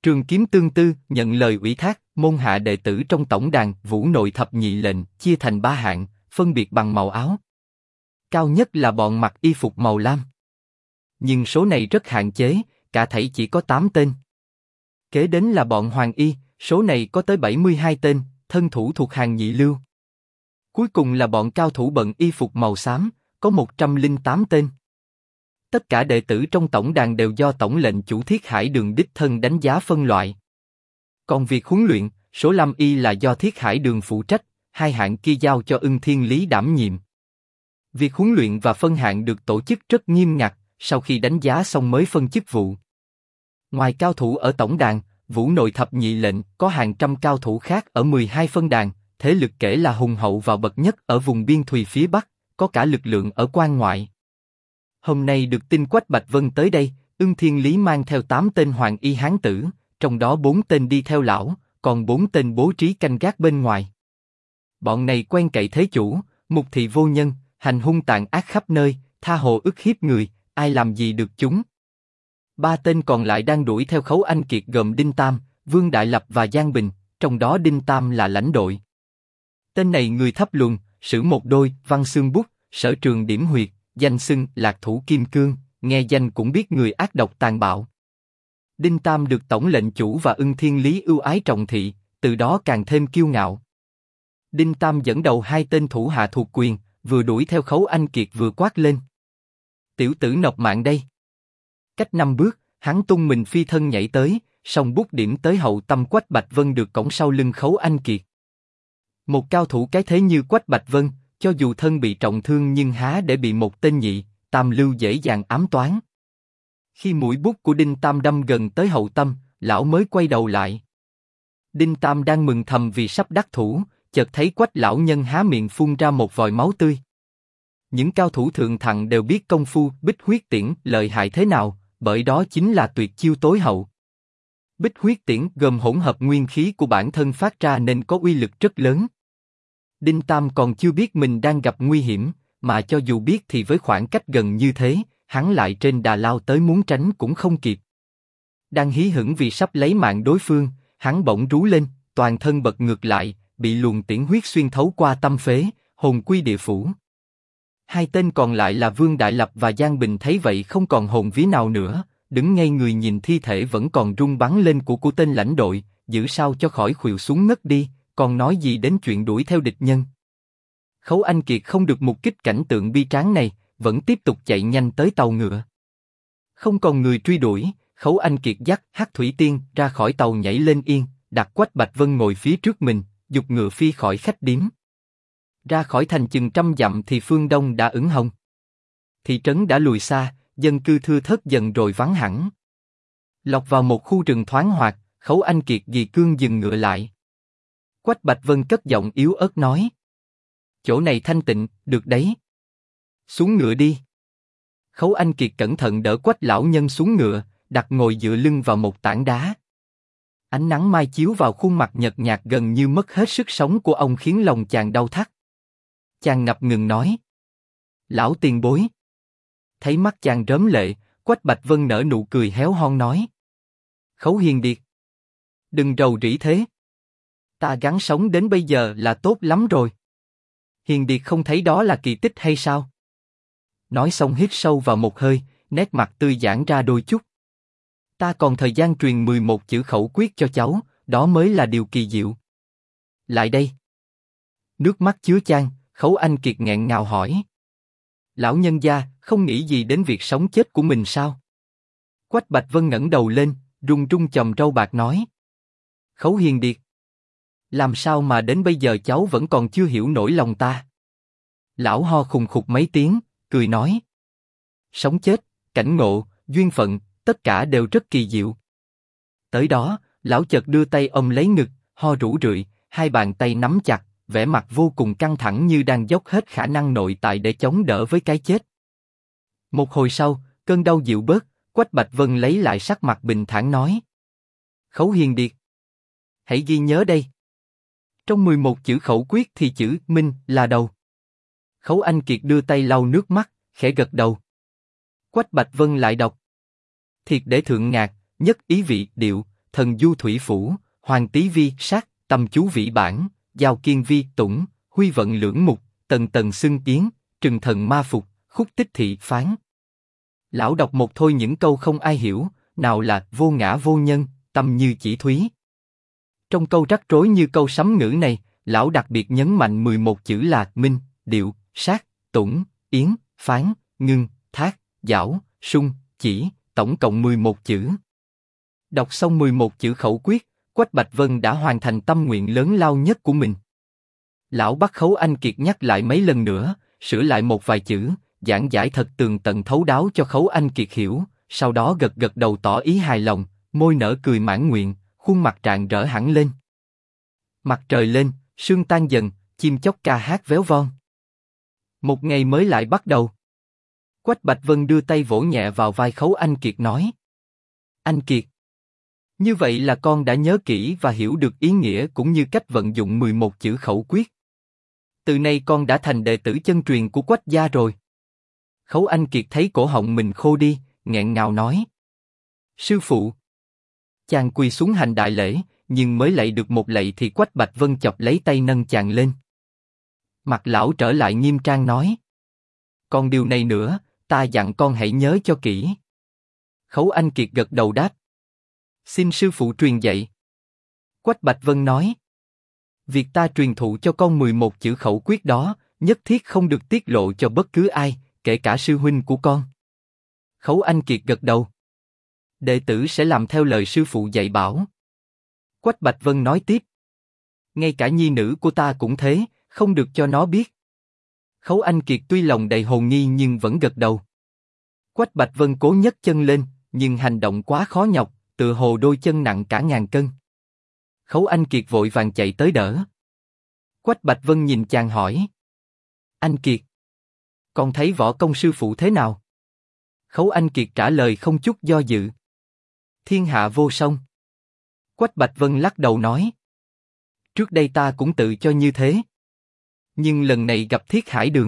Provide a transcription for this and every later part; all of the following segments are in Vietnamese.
Trường Kiếm Tương Tư nhận lời ủy thác, môn hạ đệ tử trong tổng đàn Vũ Nội thập nhị lệnh chia thành 3 hạng, phân biệt bằng màu áo. Cao nhất là bọn mặc y phục màu lam. Nhưng số này rất hạn chế, cả thảy chỉ có 8 tên. Kế đến là bọn hoàng y, số này có tới 72 tên, thân thủ thuộc hàng nhị lưu. Cuối cùng là bọn cao thủ bận y phục màu xám, có 108 tên. Tất cả đệ tử trong tổng đàn đều do tổng lệnh chủ Thiết Hải Đường đích thân đánh giá phân loại. Còn việc huấn luyện, số lâm y là do Thiết Hải Đường phụ trách, 2 hạng kia giao cho Ưng Thiên Lý đảm nhiệm. Việc huấn luyện và phân hạng được tổ chức rất nghiêm ngặt, sau khi đánh giá xong mới phân chức vụ. Ngoài cao thủ ở tổng đàn, Vũ Nội thập nhị lệnh có hàng trăm cao thủ khác ở 12 phân đàn, thế lực kể là hùng hậu và bậc nhất ở vùng biên thùy phía Bắc, có cả lực lượng ở quan ngoại. Hôm nay được tin Quách Bạch Vân tới đây, Ưng Thiên Lý mang theo 8 tên hoàng y hán tử, trong đó 4 tên đi theo lão, còn 4 tên bố trí canh gác bên ngoài. Bọn này quen cậy thế chủ, mục thị vô nhân, hành hung tàn ác khắp nơi, tha hồ ức hiếp người, ai làm gì được chúng. 3 tên còn lại đang đuổi theo Khấu Anh Kiệt gồm Đinh Tam, Vương Đại Lập và Giang Bình, trong đó Đinh Tam là lãnh đội. Tên này người thấp luần, sử một đôi, văn xương bút, sở trường điểm huyệt, danh xưng Lạc Thủ Kim Cương, nghe danh cũng biết người ác độc tàn bạo. Đinh Tam được tổng lệnh chủ và Ưng Thiên Lý ưu ái trọng thị, từ đó càng thêm kiêu ngạo. Đinh Tam dẫn đầu 2 tên thủ hạ thuộc quyền, vừa đuổi theo Khấu Anh Kiệt vừa quát lên: tiểu tử nộp mạng đây! Cách 5 bước, hắn tung mình phi thân nhảy tới, song bút điểm tới hậu tâm Quách Bạch Vân được cõng sau lưng Khấu Anh Kiệt. Một cao thủ cái thế như Quách Bạch Vân, cho dù thân bị trọng thương nhưng há để bị một tên nhị, tam lưu dễ dàng ám toán. Khi mũi bút của Đinh Tam đâm gần tới hậu tâm, lão mới quay đầu lại. Đinh Tam đang mừng thầm vì sắp đắc thủ, chợt thấy Quách lão nhân há miệng phun ra một vòi máu tươi. Những cao thủ thượng thặng đều biết công phu Bích Huyết Tiễn lợi hại thế nào, bởi đó chính là tuyệt chiêu tối hậu. Bích Huyết Tiễn gồm hỗn hợp nguyên khí của bản thân phát ra nên có uy lực rất lớn. Đinh Tam còn chưa biết mình đang gặp nguy hiểm, mà cho dù biết thì với khoảng cách gần như thế, hắn lại trên đà lao tới muốn tránh cũng không kịp. Đang hí hửng vì sắp lấy mạng đối phương, hắn bỗng rú lên, toàn thân bật ngược lại, bị luồng tiễn huyết xuyên thấu qua tâm phế, hồn quy địa phủ. 2 tên còn lại là Vương Đại Lập và Giang Bình thấy vậy không còn hồn vía nào nữa, đứng ngay người nhìn thi thể vẫn còn rung bắn lên của tên lãnh đội, giữ sao cho khỏi khuỵu xuống ngất đi, còn nói gì đến chuyện đuổi theo địch nhân. Khấu Anh Kiệt không được mục kích cảnh tượng bi tráng này, vẫn tiếp tục chạy nhanh tới tàu ngựa. Không còn người truy đuổi, Khấu Anh Kiệt dắt Hắc Thủy Tiên ra khỏi tàu nhảy lên yên, đặt Quách Bạch Vân ngồi phía trước mình, giục ngựa phi khỏi khách điếm. Ra khỏi thành chừng 100 dặm thì phương đông đã ửng hồng. Thị trấn đã lùi xa, dân cư thưa thớt dần rồi vắng hẳn. Lọt vào một khu rừng thoáng hoạt, Khấu Anh Kiệt ghi cương dừng ngựa lại. Quách Bạch Vân cất giọng yếu ớt nói: chỗ này thanh tịnh, được đấy. Xuống ngựa đi. Khấu Anh Kiệt cẩn thận đỡ Quách lão nhân xuống ngựa, đặt ngồi dựa lưng vào một tảng đá. Ánh nắng mai chiếu vào khuôn mặt nhợt nhạt gần như mất hết sức sống của ông khiến lòng chàng đau thắt. Chàng ngập ngừng nói: lão tiền bối. Thấy mắt chàng rớm lệ, Quách Bạch Vân nở nụ cười héo hon nói: Khấu Hiền Điệt, đừng rầu rĩ thế. Ta gắng sống đến bây giờ là tốt lắm rồi. Hiền Điệt không thấy đó là kỳ tích hay sao? Nói xong hít sâu vào một hơi, nét mặt tươi giãn ra đôi chút. Ta còn thời gian truyền 11 chữ khẩu quyết cho cháu, đó mới là điều kỳ diệu. Lại đây. Nước mắt chứa chan, Khấu Anh Kiệt nghẹn ngào hỏi: lão nhân gia không nghĩ gì đến việc sống chết của mình sao? Quách Bạch Vân ngẩng đầu lên, run run chòm râu bạc nói: Khấu Hiền Điệt, làm sao mà đến bây giờ cháu vẫn còn chưa hiểu nổi lòng ta? Lão ho khùng khục mấy tiếng, cười nói: sống chết, cảnh ngộ, duyên phận, tất cả đều rất kỳ diệu. Tới đó, lão chợt đưa tay ôm lấy ngực, ho rũ rượi, 2 bàn tay nắm chặt, vẻ mặt vô cùng căng thẳng như đang dốc hết khả năng nội tại để chống đỡ với cái chết. Một hồi sau, cơn đau dịu bớt, Quách Bạch Vân lấy lại sắc mặt bình thản nói: Khấu Hiền Điệt, hãy ghi nhớ đây. Trong 11 chữ khẩu quyết thì chữ Minh là đầu. Khấu Anh Kiệt đưa tay lau nước mắt, khẽ gật đầu. Quách Bạch Vân lại đọc: thiệt để thượng ngạc, nhất ý vị điệu, thần du thủy phủ, hoàng tý vi sát, tâm chú vĩ bản, giao kiên vi tủng, huy vận lưỡng mục, tần tần xưng yến, trừng thần ma phục, khúc tích thị phán. Lão đọc một thôi những câu không ai hiểu, nào là vô ngã vô nhân, tâm như chỉ thúy. Trong câu rắc rối như câu sấm ngữ này, lão đặc biệt nhấn mạnh 11 chữ là minh, điệu, sát, tủng, yến, phán, ngưng, thác, giảo, sung, chỉ, tổng cộng 11 chữ. Đọc xong 11 chữ khẩu quyết, Quách Bạch Vân đã hoàn thành tâm nguyện lớn lao nhất của mình. Lão bắt Khấu Anh Kiệt nhắc lại mấy lần nữa, sửa lại một vài chữ, giảng giải thật tường tận thấu đáo cho Khấu Anh Kiệt hiểu, sau đó gật gật đầu tỏ ý hài lòng, môi nở cười mãn nguyện, khuôn mặt rạng rỡ hẳn lên. Mặt trời lên, sương tan dần, chim chóc ca hát véo von. Một ngày mới lại bắt đầu. Quách Bạch Vân đưa tay vỗ nhẹ vào vai Khấu Anh Kiệt nói: Anh Kiệt, như vậy là con đã nhớ kỹ và hiểu được ý nghĩa cũng như cách vận dụng 11 chữ khẩu quyết. Từ nay con đã thành đệ tử chân truyền của Quách gia rồi. Khấu Anh Kiệt thấy cổ họng mình khô đi, nghẹn ngào nói: Sư phụ. Chàng quỳ xuống hành đại lễ, nhưng mới lạy được một lạy thì Quách Bạch Vân chọc lấy tay nâng chàng lên. Mặt lão trở lại nghiêm trang nói: Còn điều này nữa, ta dặn con hãy nhớ cho kỹ. Khấu Anh Kiệt gật đầu đáp: Xin sư phụ truyền dạy. Quách Bạch Vân nói: Việc ta truyền thụ cho con 11 chữ khẩu quyết đó, nhất thiết không được tiết lộ cho bất cứ ai, kể cả sư huynh của con. Khấu Anh Kiệt gật đầu: Đệ tử sẽ làm theo lời sư phụ dạy bảo. Quách Bạch Vân nói tiếp: Ngay cả nhi nữ của ta cũng thế, không được cho nó biết. Khấu Anh Kiệt tuy lòng đầy hồ nghi nhưng vẫn gật đầu. Quách Bạch Vân cố nhấc chân lên, nhưng hành động quá khó nhọc, tựa hồ đôi chân nặng cả ngàn cân. Khấu Anh Kiệt vội vàng chạy tới đỡ. Quách Bạch Vân nhìn chàng hỏi: Anh Kiệt, con thấy võ công sư phụ thế nào? Khấu Anh Kiệt trả lời không chút do dự: Thiên hạ vô song. Quách Bạch Vân lắc đầu nói: Trước đây ta cũng tự cho như thế, nhưng lần này gặp Thiết Hải Đường.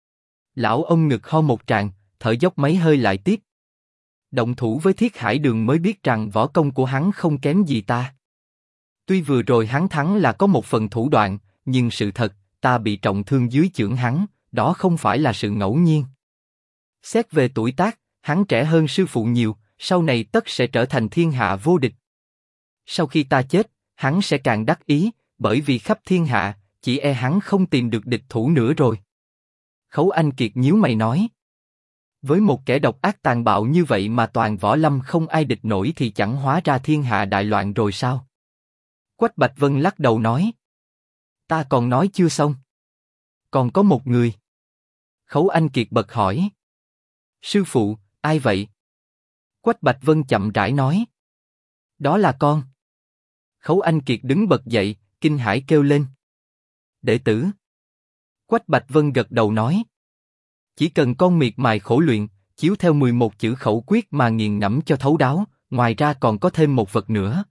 Lão ông ngực ho một tràng, thở dốc mấy hơi lại tiếp: Động thủ với Thiết Hải Đường mới biết rằng võ công của hắn không kém gì ta. Tuy vừa rồi hắn thắng là có một phần thủ đoạn, nhưng sự thật, ta bị trọng thương dưới chưởng hắn, đó không phải là sự ngẫu nhiên. Xét về tuổi tác, hắn trẻ hơn sư phụ nhiều, sau này tất sẽ trở thành thiên hạ vô địch. Sau khi ta chết, hắn sẽ càng đắc ý, bởi vì khắp thiên hạ, chỉ e hắn không tìm được địch thủ nữa rồi. Khấu Anh Kiệt nhíu mày nói: Với một kẻ độc ác tàn bạo như vậy mà toàn võ lâm không ai địch nổi thì chẳng hóa ra thiên hạ đại loạn rồi sao? Quách Bạch Vân lắc đầu nói: Ta còn nói chưa xong. Còn có một người. Khấu Anh Kiệt bật hỏi: Sư phụ, ai vậy? Quách Bạch Vân chậm rãi nói: Đó là con. Khấu Anh Kiệt đứng bật dậy, kinh hãi kêu lên: Đệ tử. Quách Bạch Vân gật đầu nói: Chỉ cần con miệt mài khổ luyện, chiếu theo 11 chữ khẩu quyết mà nghiền ngẫm cho thấu đáo, ngoài ra còn có thêm một vật nữa.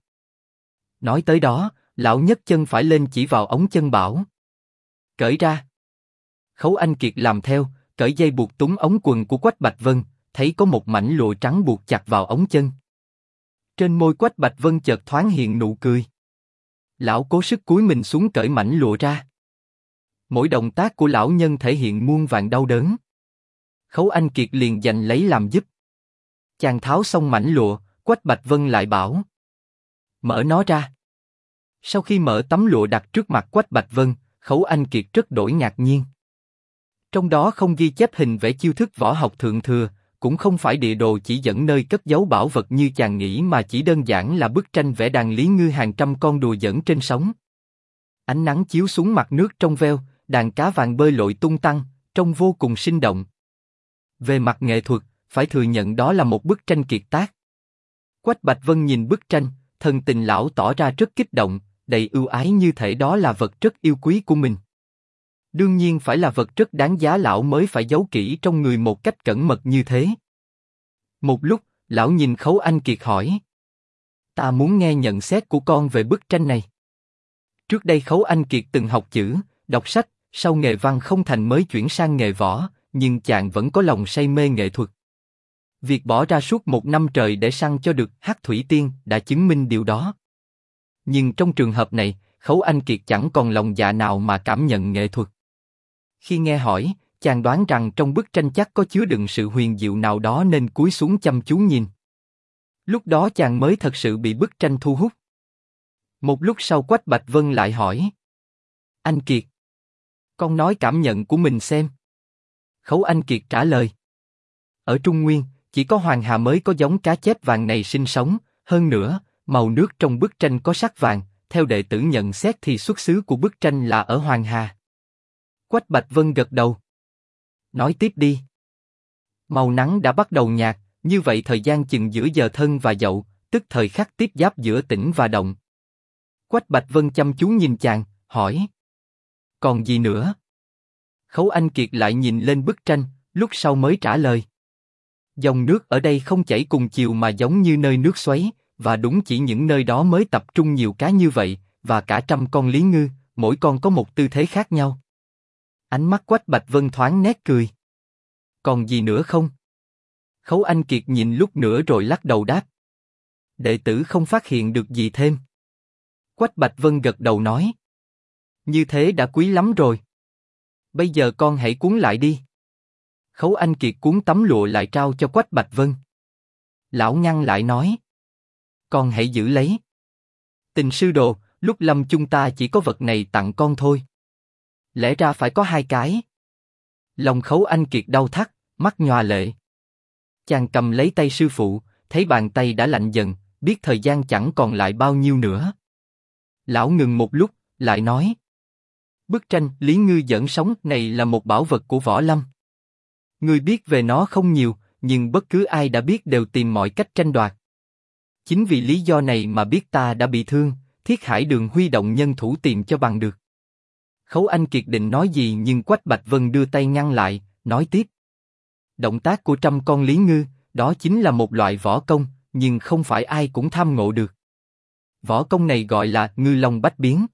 Nói tới đó, lão nhấc chân phải lên chỉ vào ống chân bảo: Cởi ra. Khấu Anh Kiệt làm theo, cởi dây buộc túng ống quần của Quách Bạch Vân, thấy có một mảnh lụa trắng buộc chặt vào ống chân. Trên môi Quách Bạch Vân chợt thoáng hiện nụ cười. Lão cố sức cúi mình xuống cởi mảnh lụa ra. Mỗi động tác của lão nhân thể hiện muôn vàn đau đớn. Khấu Anh Kiệt liền giành lấy làm giúp. Chàng tháo xong mảnh lụa, Quách Bạch Vân lại bảo: Mở nó ra. Sau khi mở tấm lụa đặt trước mặt Quách Bạch Vân, Khấu Anh Kiệt rất đổi ngạc nhiên. Trong đó không ghi chép hình vẽ chiêu thức võ học thượng thừa, cũng không phải địa đồ chỉ dẫn nơi cất giấu bảo vật như chàng nghĩ mà chỉ đơn giản là bức tranh vẽ đàn lý ngư hàng trăm con đùa giỡn trên sóng. Ánh nắng chiếu xuống mặt nước trong veo, đàn cá vàng bơi lội tung tăng, trông vô cùng sinh động. Về mặt nghệ thuật, phải thừa nhận đó là một bức tranh kiệt tác. Quách Bạch Vân nhìn bức tranh, thần tình lão tỏ ra rất kích động, đầy ưu ái như thể đó là vật rất yêu quý của mình. Đương nhiên phải là vật rất đáng giá lão mới phải giấu kỹ trong người một cách cẩn mật như thế. Một lúc, lão nhìn Khấu Anh Kiệt hỏi: Ta muốn nghe nhận xét của con về bức tranh này. Trước đây Khấu Anh Kiệt từng học chữ, đọc sách, sau nghề văn không thành mới chuyển sang nghề võ, nhưng chàng vẫn có lòng say mê nghệ thuật. Việc bỏ ra suốt 1 năm trời để săn cho được Hắc Thủy Tiên đã chứng minh điều đó. Nhưng trong trường hợp này, Khấu Anh Kiệt chẳng còn lòng dạ nào mà cảm nhận nghệ thuật. Khi nghe hỏi, chàng đoán rằng trong bức tranh chắc có chứa đựng sự huyền diệu nào đó nên cúi xuống chăm chú nhìn. Lúc đó chàng mới thật sự bị bức tranh thu hút. Một lúc sau Quách Bạch Vân lại hỏi: Anh Kiệt, con nói cảm nhận của mình xem. Khấu Anh Kiệt trả lời: Ở Trung Nguyên, chỉ có Hoàng Hà mới có giống cá chép vàng này sinh sống, hơn nữa, màu nước trong bức tranh có sắc vàng, theo đệ tử nhận xét thì xuất xứ của bức tranh là ở Hoàng Hà. Quách Bạch Vân gật đầu. Nói tiếp đi. Màu nắng đã bắt đầu nhạt, như vậy thời gian chừng giữa giờ thân và dậu, tức thời khắc tiếp giáp giữa tĩnh và động. Quách Bạch Vân chăm chú nhìn chàng, hỏi: Còn gì nữa? Khấu Anh Kiệt lại nhìn lên bức tranh, lúc sau mới trả lời: Dòng nước ở đây không chảy cùng chiều mà giống như nơi nước xoáy, và đúng chỉ những nơi đó mới tập trung nhiều cá như vậy, và cả 100 con lý ngư, mỗi con có một tư thế khác nhau. Ánh mắt Quách Bạch Vân thoáng nét cười. Còn gì nữa không? Khấu Anh Kiệt nhìn lúc nữa rồi lắc đầu đáp: Đệ tử không phát hiện được gì thêm. Quách Bạch Vân gật đầu nói: Như thế đã quý lắm rồi. Bây giờ con hãy cuốn lại đi. Khấu Anh Kiệt cuốn tấm lụa lại trao cho Quách Bạch Vân. Lão ngăn lại nói: Con hãy giữ lấy. Tình sư đồ, lúc lâm chung ta chỉ có vật này tặng con thôi. Lẽ ra phải có 2 cái. Lòng Khấu Anh Kiệt đau thắt, mắt nhòa lệ. Chàng cầm lấy tay sư phụ, thấy bàn tay đã lạnh dần, biết thời gian chẳng còn lại bao nhiêu nữa. Lão ngừng một lúc, lại nói: Bức tranh Lý Ngư Dẫn Sống này là một bảo vật của Võ Lâm. Người biết về nó không nhiều, nhưng bất cứ ai đã biết đều tìm mọi cách tranh đoạt. Chính vì lý do này mà biết ta đã bị thương, Thiết Hải Đường huy động nhân thủ tìm cho bằng được. Khấu Anh Kiệt định nói gì nhưng Quách Bạch Vân đưa tay ngăn lại, nói tiếp: Động tác của 100 con lý ngư, đó chính là một loại võ công, nhưng không phải ai cũng tham ngộ được. Võ công này gọi là Ngư Long Bách Biến.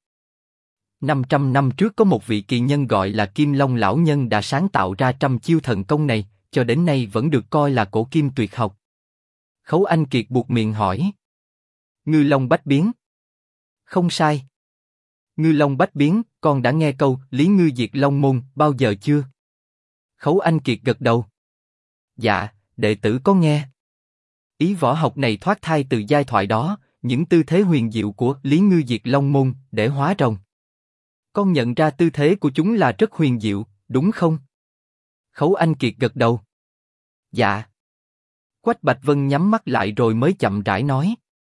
500 năm trước có một vị kỳ nhân gọi là Kim Long lão nhân đã sáng tạo ra 100 chiêu thần công này, cho đến nay vẫn được coi là cổ kim tuyệt học. Khấu Anh Kiệt buột miệng hỏi: Ngư Long Bách Biến? Không sai. Ngư Long Bách Biến, con đã nghe câu Lý Ngư Diệt Long Môn bao giờ chưa? Khấu Anh Kiệt gật đầu. Dạ, đệ tử có nghe. Ý võ học này thoát thai từ giai thoại đó, những tư thế huyền diệu của Lý Ngư Diệt Long Môn để hóa rồng. Con nhận ra tư thế của chúng là rất huyền diệu, đúng không? Khấu Anh Kiệt gật đầu. Dạ. Quách Bạch Vân nhắm mắt lại rồi mới chậm rãi nói: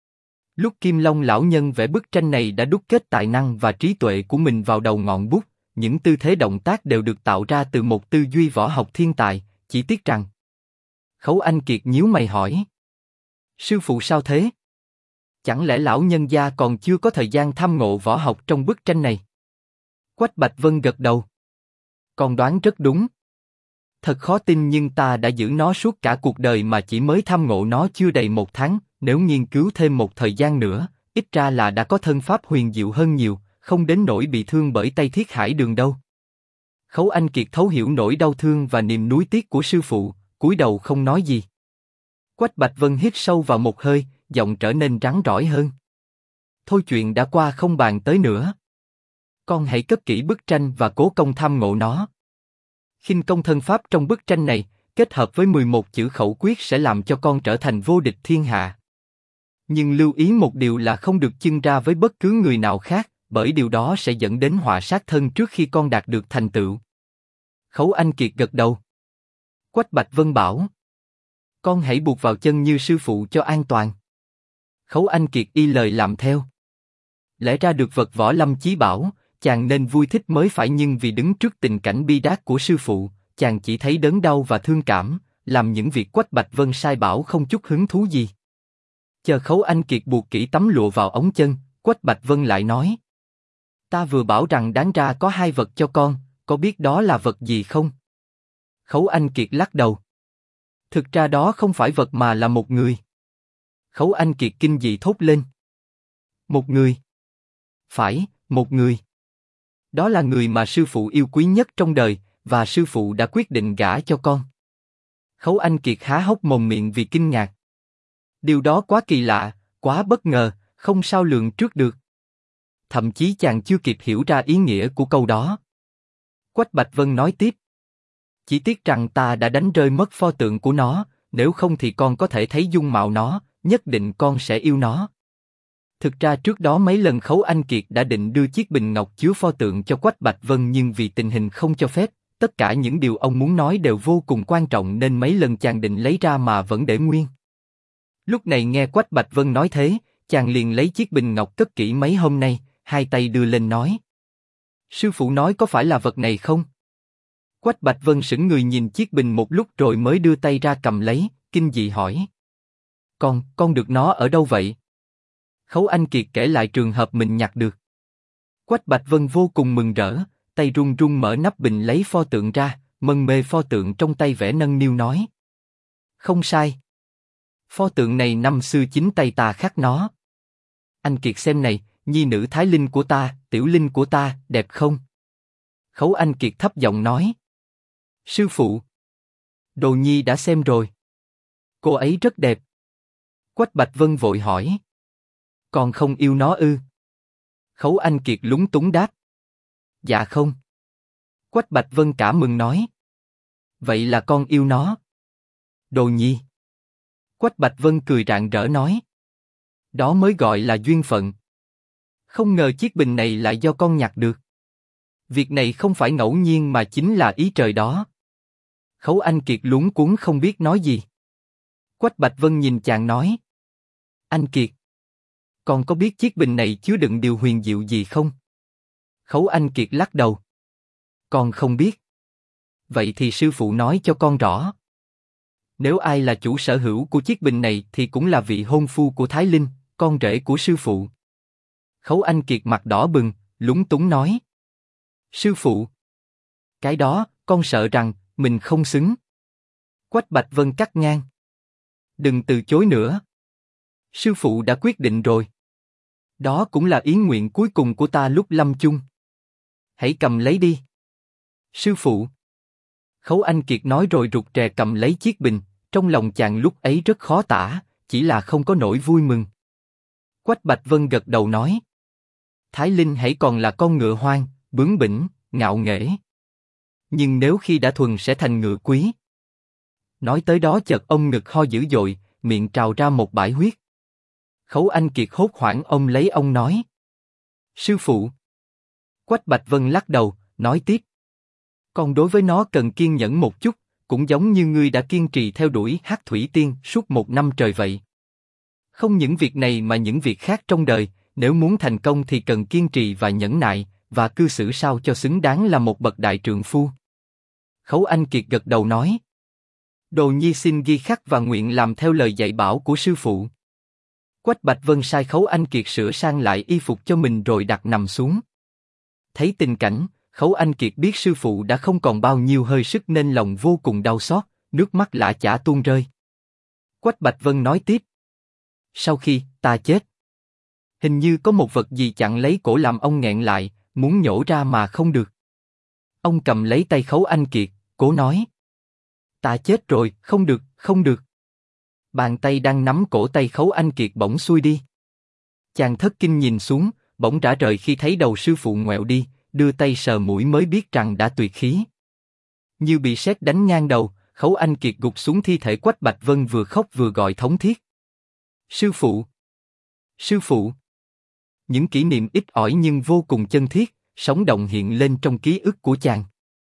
Lúc Kim Long lão nhân vẽ bức tranh này đã đúc kết tài năng và trí tuệ của mình vào đầu ngọn bút, những tư thế động tác đều được tạo ra từ một tư duy võ học thiên tài, chỉ tiếc rằng... Khấu Anh Kiệt nhíu mày hỏi: Sư phụ sao thế? Chẳng lẽ lão nhân gia còn chưa có thời gian tham ngộ võ học trong bức tranh này? Quách Bạch Vân gật đầu. Con đoán rất đúng. Thật khó tin nhưng ta đã giữ nó suốt cả cuộc đời mà chỉ mới tham ngộ nó chưa đầy 1 tháng, nếu nghiên cứu thêm một thời gian nữa, ít ra là đã có thân pháp huyền diệu hơn nhiều, không đến nỗi bị thương bởi tay Thiết Hải Đường đâu. Khấu Anh Kiệt thấu hiểu nỗi đau thương và niềm nuối tiếc của sư phụ, cúi đầu không nói gì. Quách Bạch Vân hít sâu vào một hơi, giọng trở nên rắn rỏi hơn. Thôi chuyện đã qua không bàn tới nữa. Con hãy cất kỹ bức tranh và cố công tham ngộ nó. Khinh công thân pháp trong bức tranh này, kết hợp với 11 chữ khẩu quyết sẽ làm cho con trở thành vô địch thiên hạ. Nhưng lưu ý một điều là không được chưng ra với bất cứ người nào khác, bởi điều đó sẽ dẫn đến họa sát thân trước khi con đạt được thành tựu. Khấu Anh Kiệt gật đầu. Quách Bạch Vân bảo: Con hãy buộc vào chân như sư phụ cho an toàn. Khấu Anh Kiệt y lời làm theo. Lẽ ra được vật võ lâm chí bảo, chàng nên vui thích mới phải, nhưng vì đứng trước tình cảnh bi đát của sư phụ, chàng chỉ thấy đớn đau và thương cảm, làm những việc Quách Bạch Vân sai bảo không chút hứng thú gì. Chờ Khấu Anh Kiệt buộc kỹ tấm lụa vào ống chân, Quách Bạch Vân lại nói: Ta vừa bảo rằng đáng ra có 2 vật cho con, có biết đó là vật gì không? Khấu Anh Kiệt lắc đầu. Thực ra đó không phải vật mà là một người. Khấu Anh Kiệt kinh dị thốt lên. Một người? Phải, một người. Đó là người mà sư phụ yêu quý nhất trong đời, và sư phụ đã quyết định gả cho con. Khấu Anh Kiệt há hốc mồm miệng vì kinh ngạc. Điều đó quá kỳ lạ, quá bất ngờ, không sao lường trước được. Thậm chí chàng chưa kịp hiểu ra ý nghĩa của câu đó. Quách Bạch Vân nói tiếp. Chỉ tiếc rằng ta đã đánh rơi mất pho tượng của nó, nếu không thì con có thể thấy dung mạo nó, nhất định con sẽ yêu nó. Thực ra trước đó mấy lần Khấu Anh Kiệt đã định đưa chiếc bình ngọc chứa pho tượng cho Quách Bạch Vân, nhưng vì tình hình không cho phép, tất cả những điều ông muốn nói đều vô cùng quan trọng nên mấy lần chàng định lấy ra mà vẫn để nguyên. Lúc này nghe Quách Bạch Vân nói thế, chàng liền lấy chiếc bình ngọc cất kỹ mấy hôm nay, hai tay đưa lên nói. Sư phụ nói có phải là vật này không? Quách Bạch Vân sững người nhìn chiếc bình một lúc rồi mới đưa tay ra cầm lấy, kinh dị hỏi. Con được nó ở đâu vậy? Khấu Anh Kiệt kể lại trường hợp mình nhặt được. Quách Bạch Vân vô cùng mừng rỡ, tay run run mở nắp bình lấy pho tượng ra, mân mê pho tượng trong tay vẽ nâng niu nói. Không sai. Pho tượng này năm xưa chính tay ta khắc nó. Anh Kiệt xem này, nhi nữ Thái Linh của ta, Tiểu Linh của ta, đẹp không? Khấu Anh Kiệt thấp giọng nói. Sư phụ. Đồ nhi đã xem rồi. Cô ấy rất đẹp. Quách Bạch Vân vội hỏi. Còn không yêu nó ư? Khấu Anh Kiệt lúng túng đáp. Dạ không. Quách Bạch Vân cả mừng nói. Vậy là con yêu nó. Đồ nhi. Quách Bạch Vân cười rạng rỡ nói. Đó mới gọi là duyên phận. Không ngờ chiếc bình này lại do con nhặt được. Việc này không phải ngẫu nhiên mà chính là ý trời đó. Khấu Anh Kiệt luống cuống không biết nói gì. Quách Bạch Vân nhìn chàng nói. Anh Kiệt. Con có biết chiếc bình này chứa đựng điều huyền diệu gì không? Khấu Anh Kiệt lắc đầu. Con không biết. Vậy thì sư phụ nói cho con rõ. Nếu ai là chủ sở hữu của chiếc bình này thì cũng là vị hôn phu của Thái Linh, con rể của sư phụ. Khấu Anh Kiệt mặt đỏ bừng, lúng túng nói. Sư phụ. Cái đó, con sợ rằng, mình không xứng. Quách Bạch Vân cắt ngang. Đừng từ chối nữa. Sư phụ đã quyết định rồi. Đó cũng là ý nguyện cuối cùng của ta lúc lâm chung. Hãy cầm lấy đi. Sư phụ. Khấu Anh Kiệt nói rồi rụt rè cầm lấy chiếc bình, trong lòng chàng lúc ấy rất khó tả, chỉ là không có nỗi vui mừng. Quách Bạch Vân gật đầu nói. Thái Linh hãy còn là con ngựa hoang, bướng bỉnh, ngạo nghễ. Nhưng nếu khi đã thuần sẽ thành ngựa quý. Nói tới đó chợt ông ngực ho dữ dội, miệng trào ra một bãi huyết. Khấu Anh Kiệt hốt hoảng ôm lấy ông nói. Sư phụ. Quách Bạch Vân lắc đầu, nói tiếp. Con đối với nó cần kiên nhẫn một chút, cũng giống như ngươi đã kiên trì theo đuổi Hắc Thủy Tiên suốt 1 năm trời vậy. Không những việc này mà những việc khác trong đời, nếu muốn thành công thì cần kiên trì và nhẫn nại, và cư xử sao cho xứng đáng là một bậc đại trượng phu. Khấu Anh Kiệt gật đầu nói. Đồ nhi xin ghi khắc và nguyện làm theo lời dạy bảo của sư phụ. Quách Bạch Vân sai Khấu Anh Kiệt sửa sang lại y phục cho mình rồi đặt nằm xuống. Thấy tình cảnh, Khấu Anh Kiệt biết sư phụ đã không còn bao nhiêu hơi sức nên lòng vô cùng đau xót, nước mắt lã chã tuôn rơi. Quách Bạch Vân nói tiếp. Sau khi ta chết, hình như có một vật gì chặn lấy cổ làm ông nghẹn lại, muốn nhổ ra mà không được. Ông cầm lấy tay Khấu Anh Kiệt, cố nói. Ta chết rồi, không được, không được. Bàn tay đang nắm cổ tay Khấu Anh Kiệt bỗng xuôi đi. Chàng thất kinh nhìn xuống, bỗng rã rời khi thấy đầu sư phụ ngoẹo đi, đưa tay sờ mũi mới biết rằng đã tuyệt khí. Như bị sét đánh ngang đầu, Khấu Anh Kiệt gục xuống thi thể Quách Bạch Vân vừa khóc vừa gọi thống thiết. Sư phụ! Sư phụ! Những kỷ niệm ít ỏi nhưng vô cùng chân thiết, sống động hiện lên trong ký ức của chàng.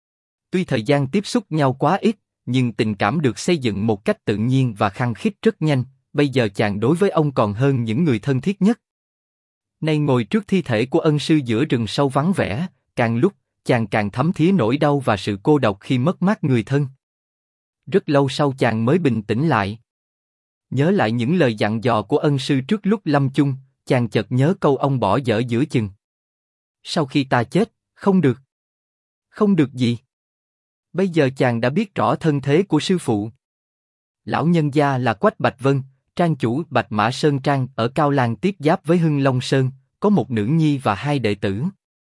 Tuy thời gian tiếp xúc nhau quá ít, nhưng tình cảm được xây dựng một cách tự nhiên và khăng khít rất nhanh, bây giờ chàng đối với ông còn hơn những người thân thiết nhất. Nay ngồi trước thi thể của ân sư giữa rừng sâu vắng vẻ, càng lúc, chàng càng thấm thía nỗi đau và sự cô độc khi mất mát người thân. Rất lâu sau chàng mới bình tĩnh lại. Nhớ lại những lời dặn dò của ân sư trước lúc lâm chung, chàng chợt nhớ câu ông bỏ dở giữa chừng. Sau khi ta chết, không được. Không được gì? Bây giờ chàng đã biết rõ thân thế của sư phụ. Lão nhân gia là Quách Bạch Vân, trang chủ Bạch Mã Sơn Trang ở Cao Lang tiếp giáp với Hưng Long Sơn, có một nữ nhi và 2 đệ tử.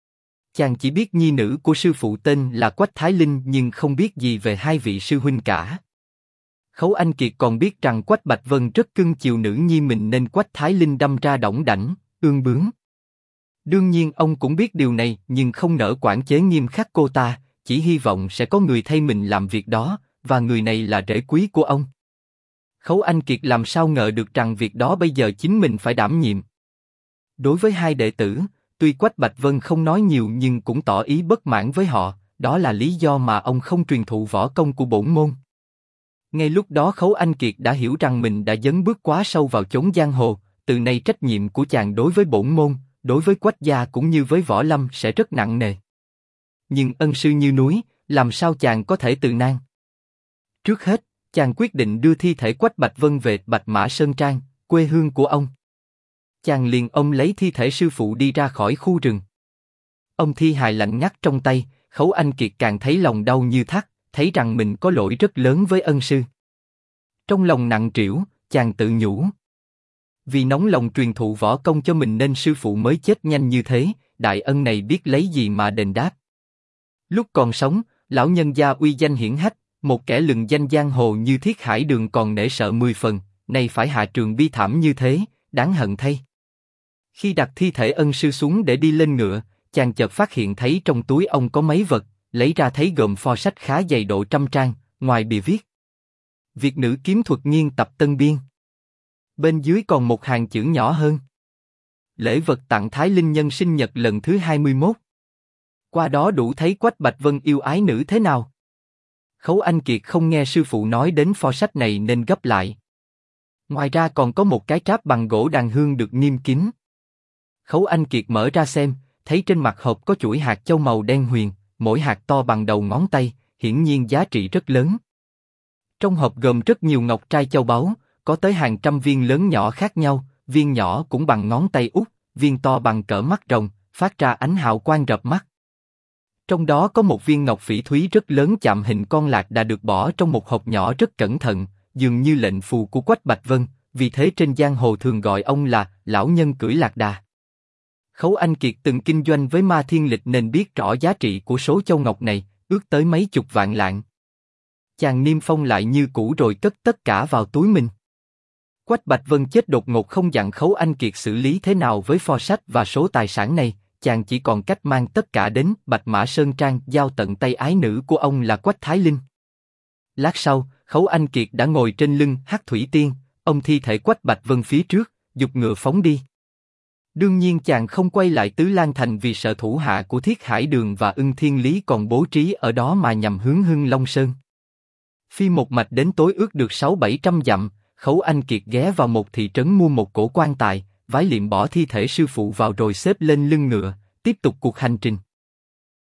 Chàng chỉ biết nhi nữ của sư phụ tên là Quách Thái Linh nhưng không biết gì về 2 vị sư huynh cả. Khấu Anh Kiệt còn biết rằng Quách Bạch Vân rất cưng chiều nữ nhi mình nên Quách Thái Linh đâm ra đỏng đảnh, ương bướng. Đương nhiên ông cũng biết điều này nhưng không nỡ quản chế nghiêm khắc cô ta, chỉ hy vọng sẽ có người thay mình làm việc đó, và người này là rể quý của ông. Khấu Anh Kiệt làm sao ngờ được rằng việc đó bây giờ chính mình phải đảm nhiệm. Đối với hai đệ tử, tuy Quách Bạch Vân không nói nhiều nhưng cũng tỏ ý bất mãn với họ, đó là lý do mà ông không truyền thụ võ công của bổn môn. Ngay lúc đó Khấu Anh Kiệt đã hiểu rằng mình đã dấn bước quá sâu vào chốn giang hồ, từ nay trách nhiệm của chàng đối với bổn môn, đối với Quách gia cũng như với Võ Lâm sẽ rất nặng nề. Nhưng ân sư như núi, làm sao chàng có thể từ nan? Trước hết, chàng quyết định đưa thi thể Quách Bạch Vân về Bạch Mã Sơn Trang, quê hương của ông. Chàng liền ôm lấy thi thể sư phụ đi ra khỏi khu rừng. Ông thi hài lạnh ngắt trong tay, Khấu Anh Kiệt càng thấy lòng đau như thắt, thấy rằng mình có lỗi rất lớn với ân sư. Trong lòng nặng trĩu, chàng tự nhủ. Vì nóng lòng truyền thụ võ công cho mình nên sư phụ mới chết nhanh như thế, đại ân này biết lấy gì mà đền đáp. Lúc còn sống, lão nhân gia uy danh hiển hách, một kẻ lừng danh giang hồ như Thiết Hải Đường còn nể sợ 10 phần, nay phải hạ trường bi thảm như thế, đáng hận thay. Khi đặt thi thể ân sư xuống để đi lên ngựa, chàng chợt phát hiện thấy trong túi ông có mấy vật, lấy ra thấy gồm pho sách khá dày độ 100 trang, ngoài bìa viết: Việt nữ kiếm thuật nghiên tập Tân Biên. Bên dưới còn một hàng chữ nhỏ hơn: Lễ vật tặng Thái Linh nhân sinh nhật lần thứ 21. Qua đó đủ thấy Quách Bạch Vân yêu ái nữ thế nào. Khấu Anh Kiệt không nghe sư phụ nói đến pho sách này nên gấp lại. Ngoài ra còn có một cái tráp bằng gỗ đàn hương được niêm kín. Khấu Anh Kiệt mở ra xem, thấy trên mặt hộp có chuỗi hạt châu màu đen huyền, mỗi hạt to bằng đầu ngón tay, hiển nhiên giá trị rất lớn. Trong hộp gồm rất nhiều ngọc trai châu báu, có tới hàng trăm viên lớn nhỏ khác nhau, viên nhỏ cũng bằng ngón tay út, viên to bằng cỡ mắt rồng, phát ra ánh hào quang rợp mắt. Trong đó có một viên ngọc phỉ thúy rất lớn chạm hình con lạc đà được bỏ trong một hộp nhỏ rất cẩn thận, dường như lệnh phù của Quách Bạch Vân, vì thế trên giang hồ thường gọi ông là lão nhân cưỡi lạc đà. Khấu Anh Kiệt từng kinh doanh với Ma Thiên Lịch nên biết rõ giá trị của số châu ngọc này, ước tới mấy chục vạn lạng. Chàng niêm phong lại như cũ rồi cất tất cả vào túi mình. Quách Bạch Vân chết đột ngột không dặn Khấu Anh Kiệt xử lý thế nào với pho sách và số tài sản này, chàng chỉ còn cách mang tất cả đến Bạch Mã Sơn Trang giao tận tay ái nữ của ông là Quách Thái Linh. Lát sau, Khấu Anh Kiệt đã ngồi trên lưng Hắc Thủy Tiên, ông thi thể Quách Bạch Vân phía trước, giục ngựa phóng đi. Đương nhiên chàng không quay lại Tứ Lan Thành vì sợ thủ hạ của Thiết Hải Đường và Ưng Thiên Lý còn bố trí ở đó mà nhằm hướng Hưng Long Sơn. Phi một mạch đến tối ước được 600-700 dặm, Khấu Anh Kiệt ghé vào một thị trấn mua một cổ quan tài, vái liệm bỏ thi thể sư phụ vào rồi xếp lên lưng ngựa, tiếp tục cuộc hành trình.